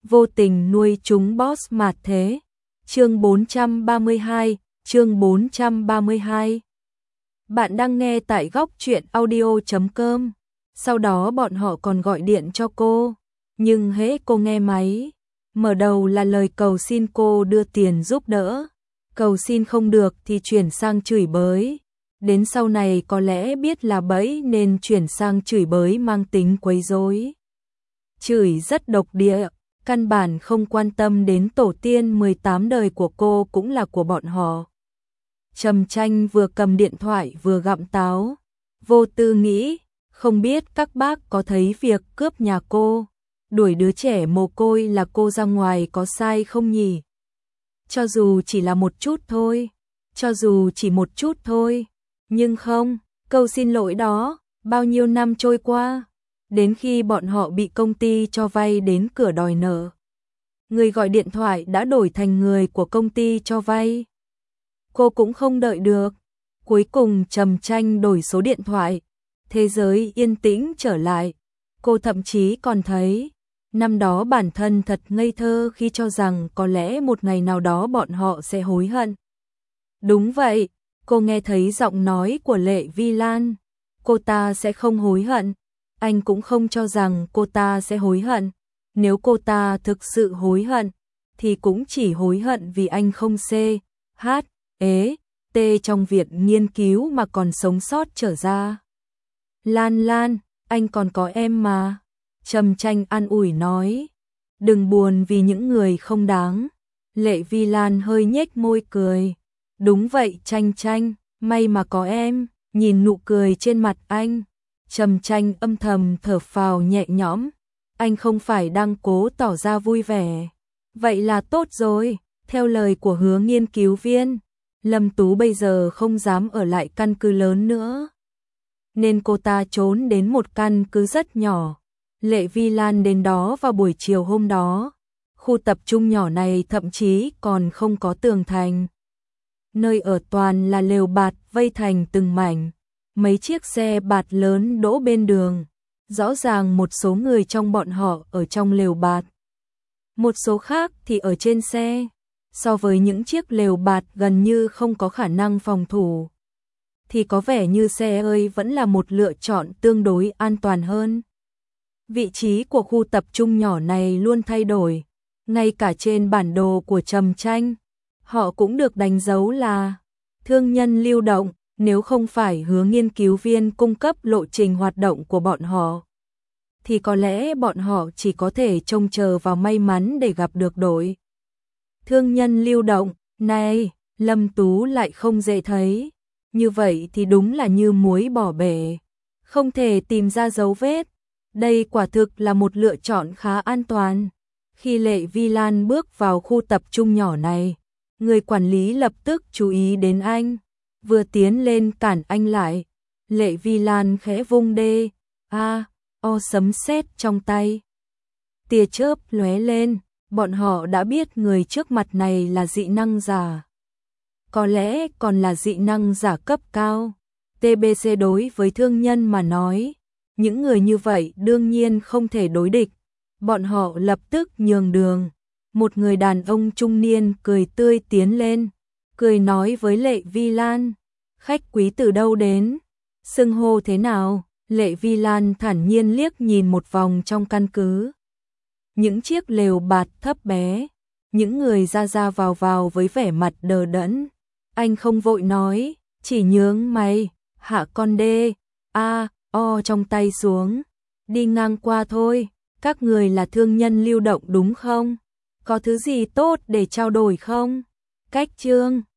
vô tình nuôi chúng boss mạt thế. Chương 432, chương 432. Bạn đang nghe tại góc truyện audio.com. Sau đó bọn họ còn gọi điện cho cô, nhưng hễ cô nghe máy, mở đầu là lời cầu xin cô đưa tiền giúp đỡ. Cầu xin không được thì chuyển sang chửi bới. Đến sau này có lẽ biết là bẫy nên chuyển sang chửi bới mang tính quấy rối. Chửi rất độc địa, căn bản không quan tâm đến tổ tiên 18 đời của cô cũng là của bọn họ. Trầm Tranh vừa cầm điện thoại vừa gặm táo, vô tư nghĩ, không biết các bác có thấy việc cướp nhà cô, đuổi đứa trẻ mồ côi là cô ra ngoài có sai không nhỉ? Cho dù chỉ là một chút thôi, cho dù chỉ một chút thôi, nhưng không, câu xin lỗi đó, bao nhiêu năm trôi qua, đến khi bọn họ bị công ty cho vay đến cửa đòi nợ. Người gọi điện thoại đã đổi thành người của công ty cho vay. Cô cũng không đợi được, cuối cùng Trầm Tranh đổi số điện thoại, thế giới yên tĩnh trở lại. Cô thậm chí còn thấy, năm đó bản thân thật ngây thơ khi cho rằng có lẽ một ngày nào đó bọn họ sẽ hối hận. Đúng vậy, cô nghe thấy giọng nói của Lệ Vi Lan, cô ta sẽ không hối hận, anh cũng không cho rằng cô ta sẽ hối hận. Nếu cô ta thực sự hối hận, thì cũng chỉ hối hận vì anh không T trong viện nghiên cứu mà còn sống sót trở ra. Lan Lan, anh còn có em mà. Trầm Tranh an ủi nói. Đừng buồn vì những người không đáng. Lệ Vi Lan hơi nhếch môi cười. Đúng vậy Tranh Tranh, may mà có em. Nhìn nụ cười trên mặt anh, Trầm Tranh âm thầm thở phào nhẹ nhõm. Anh không phải đang cố tỏ ra vui vẻ. Vậy là tốt rồi. Theo lời của Hứa nghiên cứu viên, Lâm Tú bây giờ không dám ở lại căn cứ lớn nữa, nên cô ta trốn đến một căn cứ rất nhỏ. Lệ Vi Lan đến đó vào buổi chiều hôm đó. Khu tập trung nhỏ này thậm chí còn không có tường thành. Nơi ở toàn là lều bạt vây thành từng mảnh. Mấy chiếc xe bạt lớn đỗ bên đường. Rõ ràng một số người trong bọn họ ở trong lều bạt, một số khác thì ở trên xe. So với những chiếc lều bạt gần như không có khả năng phòng thủ, thì có vẻ như xe ơi vẫn là một lựa chọn tương đối an toàn hơn. Vị trí của khu tập trung nhỏ này luôn thay đổi, ngay cả trên bản đồ của Trầm Tranh, họ cũng được đánh dấu là thương nhân lưu động, nếu không phải Hứa nghiên cứu viên cung cấp lộ trình hoạt động của bọn họ, thì có lẽ bọn họ chỉ có thể trông chờ vào may mắn để gặp được đội. Thương nhân lưu động, này, Lâm Tú lại không dễ thấy. Như vậy thì đúng là như muối bỏ bể, không thể tìm ra dấu vết. Đây quả thực là một lựa chọn khá an toàn. Khi Lệ Vi Lan bước vào khu tập trung nhỏ này, người quản lý lập tức chú ý đến anh, vừa tiến lên cản anh lại. Lệ Vi Lan khẽ vung sấm sét trong tay. Tia chớp lóe lên. Bọn họ đã biết người trước mặt này là dị năng giả. Có lẽ còn là dị năng giả cấp cao. TBC đối với thương nhân mà nói, những người như vậy đương nhiên không thể đối địch. Bọn họ lập tức nhường đường. Một người đàn ông trung niên cười tươi tiến lên, cười nói với Lệ Vi Lan. Khách quý từ đâu đến? Xưng hô thế nào? Lệ Vi Lan thản nhiên liếc nhìn một vòng trong căn cứ. Những chiếc lều bạt thấp bé, những người ra vào với vẻ mặt đờ đẫn. Anh không vội nói, chỉ nhướng mày, hạ con đê, trong tay xuống. Đi ngang qua thôi, các người là thương nhân lưu động đúng không? Có thứ gì tốt để trao đổi không? Cách chương